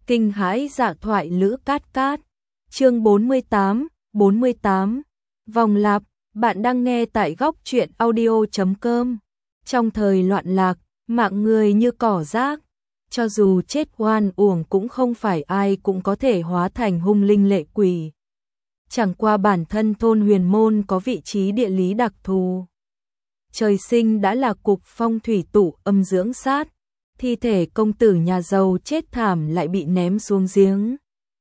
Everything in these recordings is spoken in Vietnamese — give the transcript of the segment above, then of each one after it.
Kinh hãi dạ thoại Lữ Cát Cát. Chương 48. Vòng lặp, bạn đang nghe tại góc truyện audio.com. Trong thời loạn lạc, mạng người như cỏ rác, cho dù chết oan uổng cũng không phải ai cũng có thể hóa thành hung linh lệ quỷ. Chẳng qua bản thân thôn Huyền Môn có vị trí địa lý đặc thù. Trời sinh đã là cục phong thủy tụ âm dưỡng sát, thi thể công tử nhà giàu chết thảm lại bị ném xuống giếng.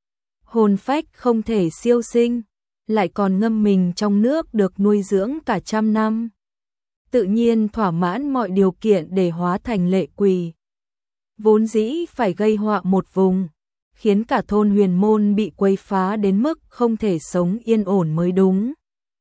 Hồn phách không thể siêu sinh, lại còn ngâm mình trong nước được nuôi dưỡng cả trăm năm. Tự nhiên thỏa mãn mọi điều kiện để hóa thành lệ quỷ. Vốn dĩ phải gây họa một vùng, khiến cả thôn Huyền Môn bị quấy phá đến mức không thể sống yên ổn mới đúng.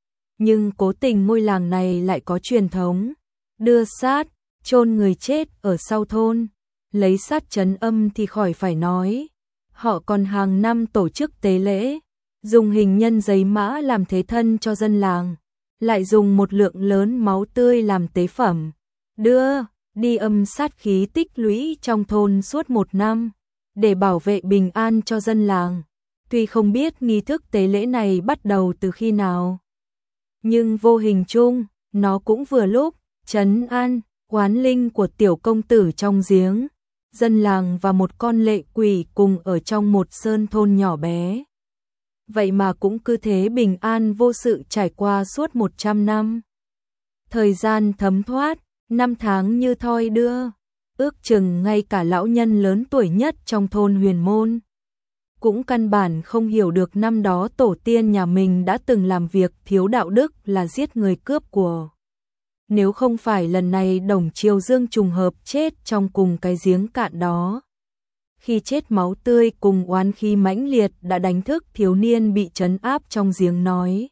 Nhưng cố tình ngôi làng này lại có truyền thống đưa xác chôn người chết ở sau thôn, lấy sát trấn âm thì khỏi phải nói. Họ còn hàng năm tổ chức tế lễ, dùng hình nhân giấy mã làm thế thân cho dân làng, lại dùng một lượng lớn máu tươi làm tế phẩm, đưa đi âm sát khí tích lũy trong thôn suốt một năm, để bảo vệ bình an cho dân làng. Tuy không biết nghi thức tế lễ này bắt đầu từ khi nào, nhưng vô hình chung, nó cũng vừa lúc trấn an oán linh của tiểu công tử trong giếng. Dân làng và một con lệ quỷ cùng ở trong một sơn thôn nhỏ bé. Vậy mà cũng cứ thế bình an vô sự trải qua suốt 100 năm. Thời gian thấm thoát, năm tháng như thoi đưa, ước chừng ngay cả lão nhân lớn tuổi nhất trong thôn Huyền Môn cũng căn bản không hiểu được năm đó tổ tiên nhà mình đã từng làm việc thiếu đạo đức là giết người cướp của. Nếu không phải lần này Đồng Triều Dương trùng hợp chết trong cùng cái giếng cạn đó. Khi chết máu tươi cùng oán khí mãnh liệt đã đánh thức thiếu niên bị trấn áp trong giếng nói.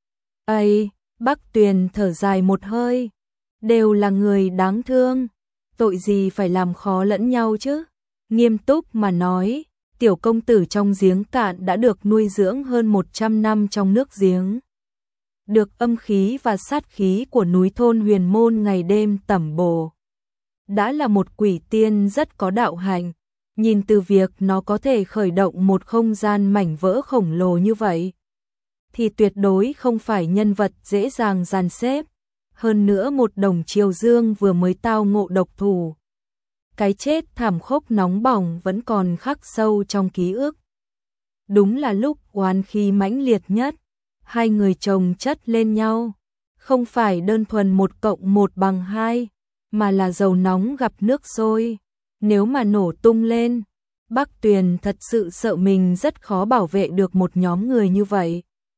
Ây, Bắc Tuyền thở dài một hơi. Đều là người đáng thương. Tội gì phải làm khó lẫn nhau chứ? Nghiêm túc mà nói, tiểu công tử trong giếng cạn đã được nuôi dưỡng hơn 100 năm trong nước giếng. Được âm khí và sát khí của núi thôn Huyền Môn ngày đêm tẩm bổ. Đã là một quỷ tiên rất có đạo hạnh, nhìn từ việc nó có thể khởi động một không gian mảnh vỡ khổng lồ như vậy, thì tuyệt đối không phải nhân vật dễ dàng dàn xếp. Hơn nữa một Đồng Triều Dương vừa mới tao ngộ độc thủ. Cái chết thảm khốc nóng bỏng vẫn còn khắc sâu trong ký ức. Đúng là lúc oán khí mãnh liệt nhất. Hai người chồng chất lên nhau, không phải đơn thuần 1 cộng 1 bằng 2, mà là dầu nóng gặp nước sôi. Nếu mà nổ tung lên, Bắc Tuyền thật sự sợ mình rất khó bảo vệ được một nhóm người như vậy.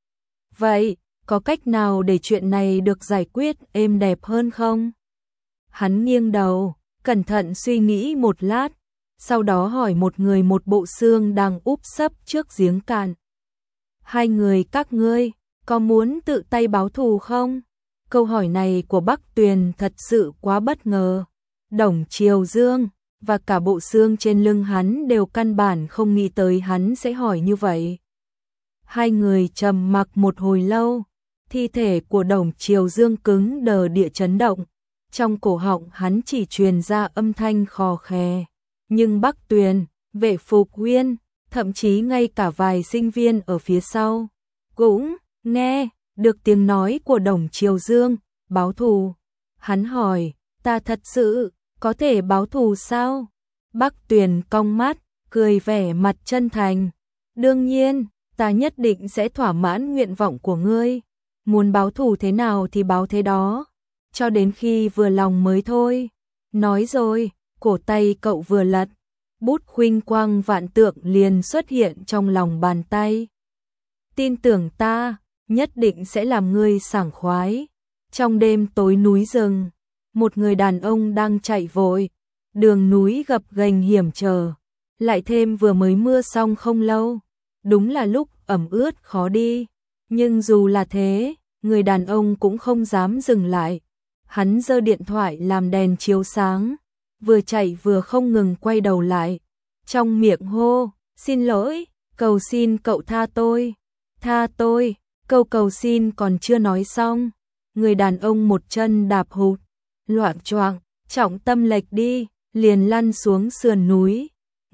Vậy, có cách nào để chuyện này được giải quyết êm đẹp hơn không? Hắn nghiêng đầu, cẩn thận suy nghĩ một lát, sau đó hỏi một người một bộ xương đang úp sấp trước giếng cạn. Hai người các ngươi có muốn tự tay báo thù không? Câu hỏi này của Bắc Tuyền thật sự quá bất ngờ. Đồng Triều Dương và cả bộ xương trên lưng hắn đều căn bản không nghĩ tới hắn sẽ hỏi như vậy. Hai người trầm mặc một hồi lâu, thi thể của Đồng Triều Dương cứng đờ địa chấn động. Trong cổ họng hắn chỉ truyền ra âm thanh khò khè. Nhưng Bắc Tuyền, Vệ Phục Uyên, thậm chí ngay cả vài sinh viên ở phía sau cũng nghe được tiếng nói của Đồng Triều Dương, báo thù. Hắn hỏi, ta thật sự có thể báo thù sao? Bắc Tuyền cong mắt, cười vẻ mặt chân thành. Đương nhiên, ta nhất định sẽ thỏa mãn nguyện vọng của ngươi. Muốn báo thù thế nào thì báo thế đó, cho đến khi vừa lòng mới thôi. Nói rồi, cổ tay cậu vừa lật, bút khuynh quang vạn tượng liền xuất hiện trong lòng bàn tay. Tin tưởng ta, nhất định sẽ làm ngươi sảng khoái. Trong đêm tối núi rừng, một người đàn ông đang chạy vội, đường núi gập ghềnh hiểm trở, lại thêm vừa mới mưa xong không lâu, đúng là lúc ẩm ướt khó đi. Nhưng dù là thế, người đàn ông cũng không dám dừng lại. Hắn giơ điện thoại làm đèn chiếu sáng, vừa chạy vừa không ngừng quay đầu lại, trong miệng hô, xin lỗi, cầu xin cậu tha tôi. Tha tôi, câu cầu xin còn chưa nói xong, người đàn ông một chân đạp hụt, loạng choạng, trọng tâm lệch đi, liền lăn xuống sườn núi.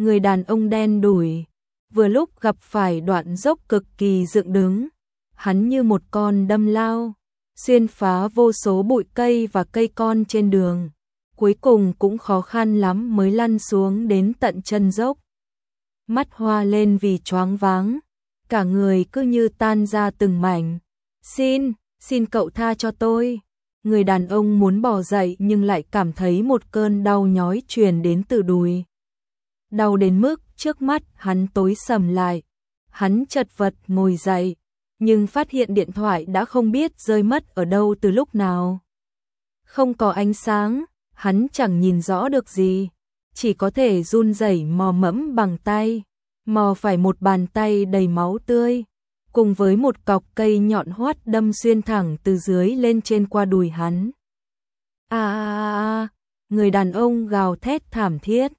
người đàn ông đen đủi, vừa lúc gặp phải đoạn dốc cực kỳ dựng đứng. Hắn như một con đâm lao, xuyên phá vô số bụi cây và cây con trên đường. Cuối cùng cũng khó khăn lắm mới lăn xuống đến tận chân dốc. Mắt hoa lên vì choáng váng, cả người cứ như tan ra từng mảnh. Xin cậu tha cho tôi. Người đàn ông muốn bò dậy nhưng lại cảm thấy một cơn đau nhói truyền đến từ đùi. Đau đến mức trước mắt hắn tối sầm lại. Hắn chật vật ngồi dậy, nhưng phát hiện điện thoại đã không biết rơi mất ở đâu từ lúc nào. Không có ánh sáng, hắn chẳng nhìn rõ được gì, chỉ có thể run rẩy mò mẫm bằng tay, mò phải một bàn tay đầy máu tươi, cùng với một cọc cây nhọn hoắt đâm xuyên thẳng từ dưới lên trên qua đùi hắn. Người đàn ông gào thét thảm thiết.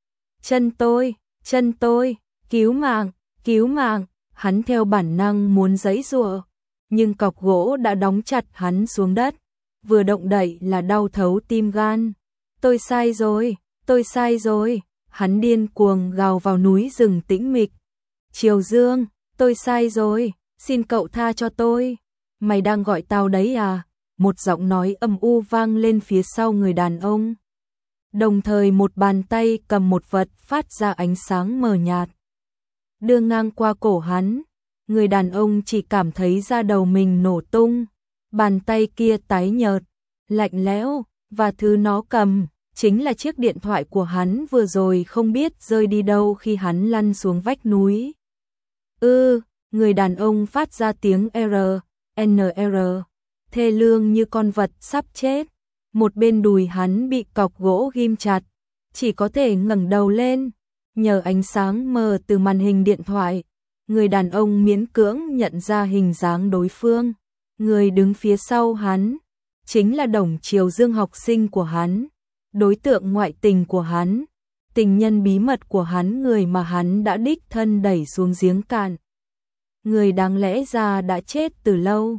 Chân tôi, cứu mạng, hắn theo bản năng muốn giãy giụa, nhưng cọc gỗ đã đóng chặt hắn xuống đất, vừa động đậy là đau thấu tim gan. Tôi sai rồi, hắn điên cuồng gào vào núi rừng tĩnh mịch. Triều Dương, tôi sai rồi, xin cậu tha cho tôi. Mày đang gọi tao đấy à? Một giọng nói âm u vang lên phía sau người đàn ông. Đồng thời một bàn tay cầm một vật phát ra ánh sáng mờ nhạt, đưa ngang qua cổ hắn. Người đàn ông chỉ cảm thấy da đầu mình nổ tung. Bàn tay kia tái nhợt, lạnh lẽo, và thứ nó cầm chính là chiếc điện thoại của hắn vừa rồi không biết rơi đi đâu khi hắn lăn xuống vách núi. Người đàn ông phát ra tiếng NR, thê lương như con vật sắp chết. Một bên đùi hắn bị cọc gỗ ghim chặt, chỉ có thể ngẩng đầu lên. Nhờ ánh sáng mờ từ màn hình điện thoại, người đàn ông miễn cưỡng nhận ra hình dáng đối phương. Người đứng phía sau hắn chính là Đồng Triều Dương, học sinh của hắn, đối tượng ngoại tình của hắn, tình nhân bí mật của hắn, người mà hắn đã đích thân đẩy xuống giếng cạn. Người đáng lẽ ra đã chết từ lâu.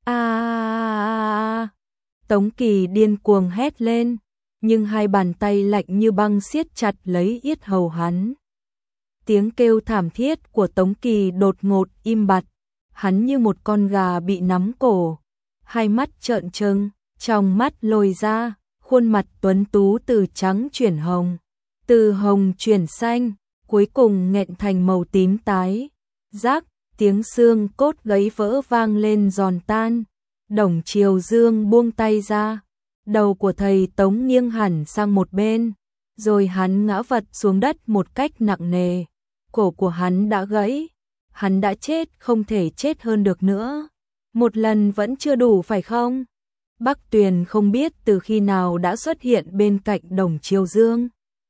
Tống Kỳ điên cuồng hét lên, nhưng hai bàn tay lạnh như băng siết chặt lấy yết hầu hắn. Tiếng kêu thảm thiết của Tống Kỳ đột ngột im bặt, hắn như một con gà bị nắm cổ, hai mắt trợn trừng, trong mắt lồi ra, khuôn mặt tuấn tú từ trắng chuyển hồng, từ hồng chuyển xanh, cuối cùng nghẹn thành màu tím tái. Rác, tiếng xương cốt gãy vỡ vang lên giòn tan. Đồng Triều Dương buông tay ra, đầu của thầy Tống nghiêng hẳn sang một bên, rồi hắn ngã vật xuống đất một cách nặng nề. Cổ của hắn đã gãy, hắn đã chết, không thể chết hơn được nữa. Một lần vẫn chưa đủ phải không? Bắc Tuyền không biết từ khi nào đã xuất hiện bên cạnh Đồng Triều Dương.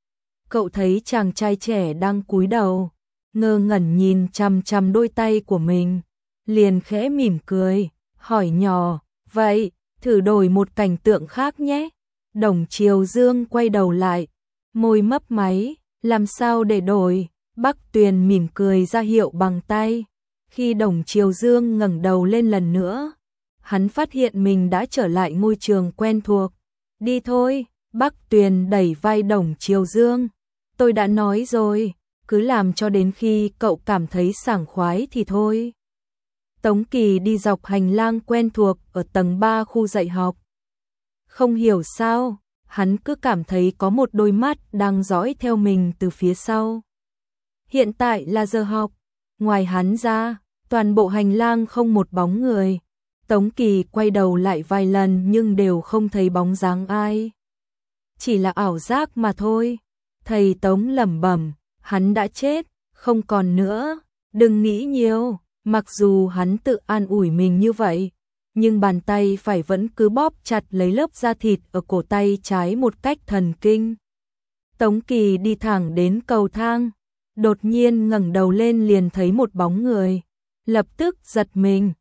Cậu thấy chàng trai trẻ đang cúi đầu, ngơ ngẩn nhìn chằm chằm đôi tay của mình, liền khẽ mỉm cười, hỏi nhỏ, vậy, thử đổi một cảnh tượng khác nhé. Đồng Triều Dương quay đầu lại, môi mấp máy, làm sao để đổi? Bắc Tuyền mỉm cười ra hiệu bằng tay. Khi Đồng Triều Dương ngẩng đầu lên lần nữa, hắn phát hiện mình đã trở lại ngôi trường quen thuộc. Đi thôi, Bắc Tuyền đẩy vai Đồng Triều Dương. Tôi đã nói rồi, cứ làm cho đến khi cậu cảm thấy sảng khoái thì thôi. Tống Kỳ đi dọc hành lang quen thuộc ở tầng 3 khu dạy học. Không hiểu sao, hắn cứ cảm thấy có một đôi mắt đang dõi theo mình từ phía sau. Hiện tại là giờ học, ngoài hắn ra, toàn bộ hành lang không một bóng người. Tống Kỳ quay đầu lại vài lần nhưng đều không thấy bóng dáng ai. Chỉ là ảo giác mà thôi. Thầy Tống lẩm bẩm, hắn đã chết, không còn nữa, đừng nghĩ nhiều. Mặc dù hắn tự an ủi mình như vậy, nhưng bàn tay phải vẫn cứ bóp chặt lấy lớp da thịt ở cổ tay trái một cách thần kinh. Tống Kỳ đi thẳng đến cầu thang, đột nhiên ngẩng đầu lên liền thấy một bóng người, lập tức giật mình,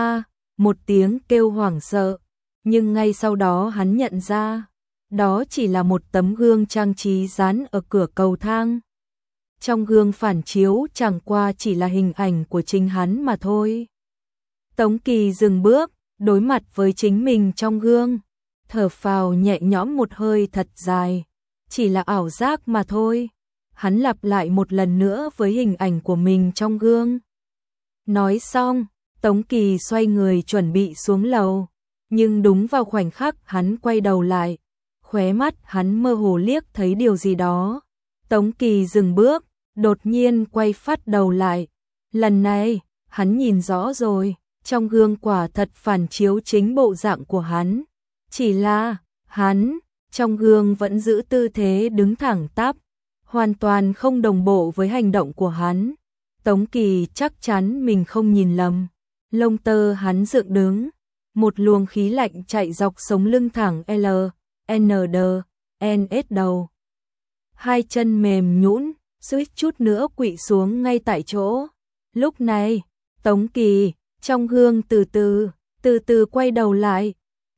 một tiếng kêu hoảng sợ, nhưng ngay sau đó hắn nhận ra, đó chỉ là một tấm gương trang trí dán ở cửa cầu thang. Trong gương phản chiếu chẳng qua chỉ là hình ảnh của chính hắn mà thôi. Tống Kỳ dừng bước, đối mặt với chính mình trong gương, thở phào nhẹ nhõm một hơi thật dài, chỉ là ảo giác mà thôi. hắn lặp lại một lần nữa với hình ảnh của mình trong gương. Nói xong, Tống Kỳ xoay người chuẩn bị xuống lầu, nhưng đúng vào khoảnh khắc hắn quay đầu lại, khóe mắt hắn mơ hồ liếc thấy điều gì đó. Tống Kỳ dừng bước, đột nhiên quay phát đầu lại. Lần này, hắn nhìn rõ rồi, trong gương quả thật phản chiếu chính bộ dạng của hắn. Chỉ là, hắn, trong gương vẫn giữ tư thế đứng thẳng tắp, hoàn toàn không đồng bộ với hành động của hắn. Tống Kỳ chắc chắn mình không nhìn lầm. Lông tơ hắn dựng đứng, một luồng khí lạnh chạy dọc sống lưng thẳng L, N, D, N, S đầu. Hai chân mềm nhũn, suýt chút nữa quỵ xuống ngay tại chỗ. Lúc này, Tống Kỳ, trong gương từ từ quay đầu lại.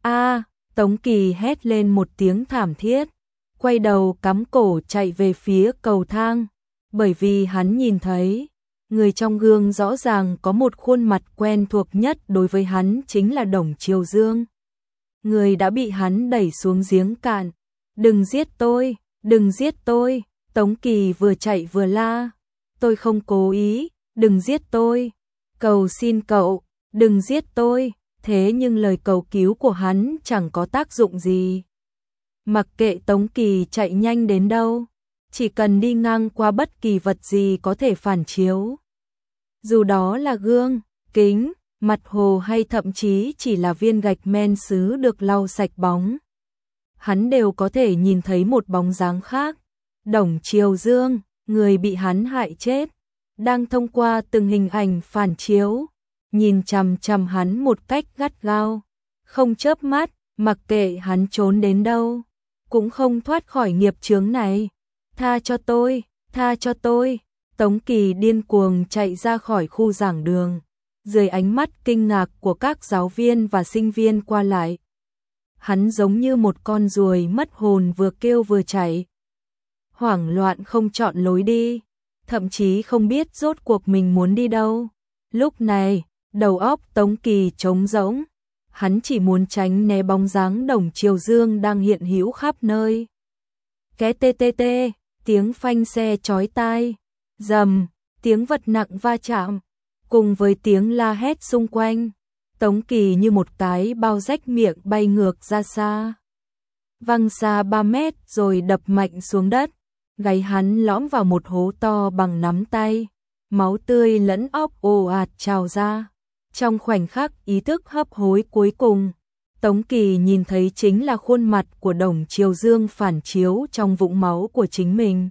Tống Kỳ hét lên một tiếng thảm thiết, quay đầu cắm cổ chạy về phía cầu thang, bởi vì hắn nhìn thấy, người trong gương rõ ràng có một khuôn mặt quen thuộc nhất đối với hắn chính là Đồng Triều Dương. Người đã bị hắn đẩy xuống giếng cạn. Đừng giết tôi, đừng giết tôi, Tống Kỳ vừa chạy vừa la. Tôi không cố ý, đừng giết tôi. Cầu xin cậu, đừng giết tôi. Thế nhưng lời cầu cứu của hắn chẳng có tác dụng gì. Mặc kệ Tống Kỳ chạy nhanh đến đâu, chỉ cần đi ngang qua bất kỳ vật gì có thể phản chiếu. Dù đó là gương, kính, mặt hồ hay thậm chí chỉ là viên gạch men sứ được lau sạch bóng. Hắn đều có thể nhìn thấy một bóng dáng khác. Đồng Triều Dương, người bị hắn hại chết, đang thông qua từng hình ảnh phản chiếu, nhìn chằm chằm hắn một cách gắt gao, không chớp mắt, mặc kệ hắn trốn đến đâu, cũng không thoát khỏi nghiệp chướng này. Tha cho tôi, tha cho tôi. Tống Kỳ điên cuồng chạy ra khỏi khu giảng đường, dưới ánh mắt kinh ngạc của các giáo viên và sinh viên qua lại. Hắn giống như một con ruồi mất hồn vừa kêu vừa chạy, hoảng loạn không chọn lối đi, thậm chí không biết rốt cuộc mình muốn đi đâu. Lúc này, đầu óc Tống Kỳ trống rỗng, hắn chỉ muốn tránh né bóng dáng Đồng Triều Dương đang hiện hữu khắp nơi. Ké tê tê tê, tiếng phanh xe chói tai, rầm, tiếng vật nặng va chạm, cùng với tiếng la hét xung quanh. Tống Kỳ như một cái bao rách miệng bay ngược ra xa, văng xa 3 mét rồi đập mạnh xuống đất. Gáy hắn lõm vào một hố to bằng nắm tay, máu tươi lẫn óc ồ ạt trào ra. Trong khoảnh khắc ý thức hấp hối cuối cùng, Tống Kỳ nhìn thấy chính là khuôn mặt của Đồng Triều Dương phản chiếu trong vũng máu của chính mình.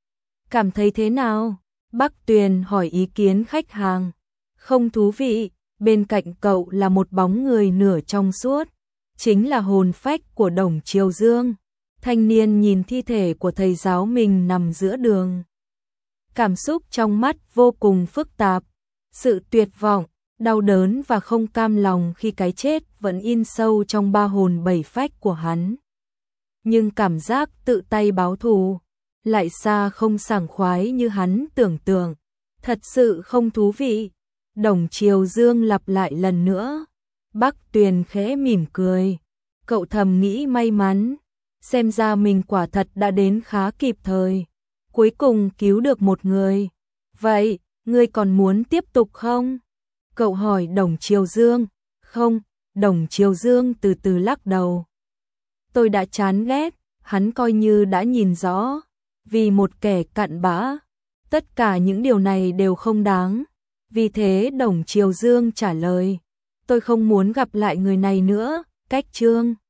Cảm thấy thế nào? Bắc Tuyền hỏi ý kiến khách hàng. Không thú vị, bên cạnh cậu là một bóng người nửa trong suốt, chính là hồn phách của Đồng Triều Dương. Thanh niên nhìn thi thể của thầy giáo mình nằm giữa đường. Cảm xúc trong mắt vô cùng phức tạp, sự tuyệt vọng, đau đớn và không cam lòng khi cái chết vẫn in sâu trong ba hồn bảy phách của hắn. Nhưng cảm giác tự tay báo thù lại xa không sảng khoái như hắn tưởng tượng, thật sự không thú vị. Đồng Triều Dương lặp lại lần nữa. Bắc Tuyền khẽ mỉm cười, cậu thầm nghĩ may mắn, xem ra mình quả thật đã đến khá kịp thời, cuối cùng cứu được một người. Vậy, ngươi còn muốn tiếp tục không? Cậu hỏi Đồng Triều Dương. Không, Đồng Triều Dương từ từ lắc đầu. Tôi đã chán ghét, hắn coi như đã nhìn rõ, vì một kẻ cặn bã, tất cả những điều này đều không đáng. Vì thế Đồng Triều Dương trả lời, tôi không muốn gặp lại người này nữa. Cách chương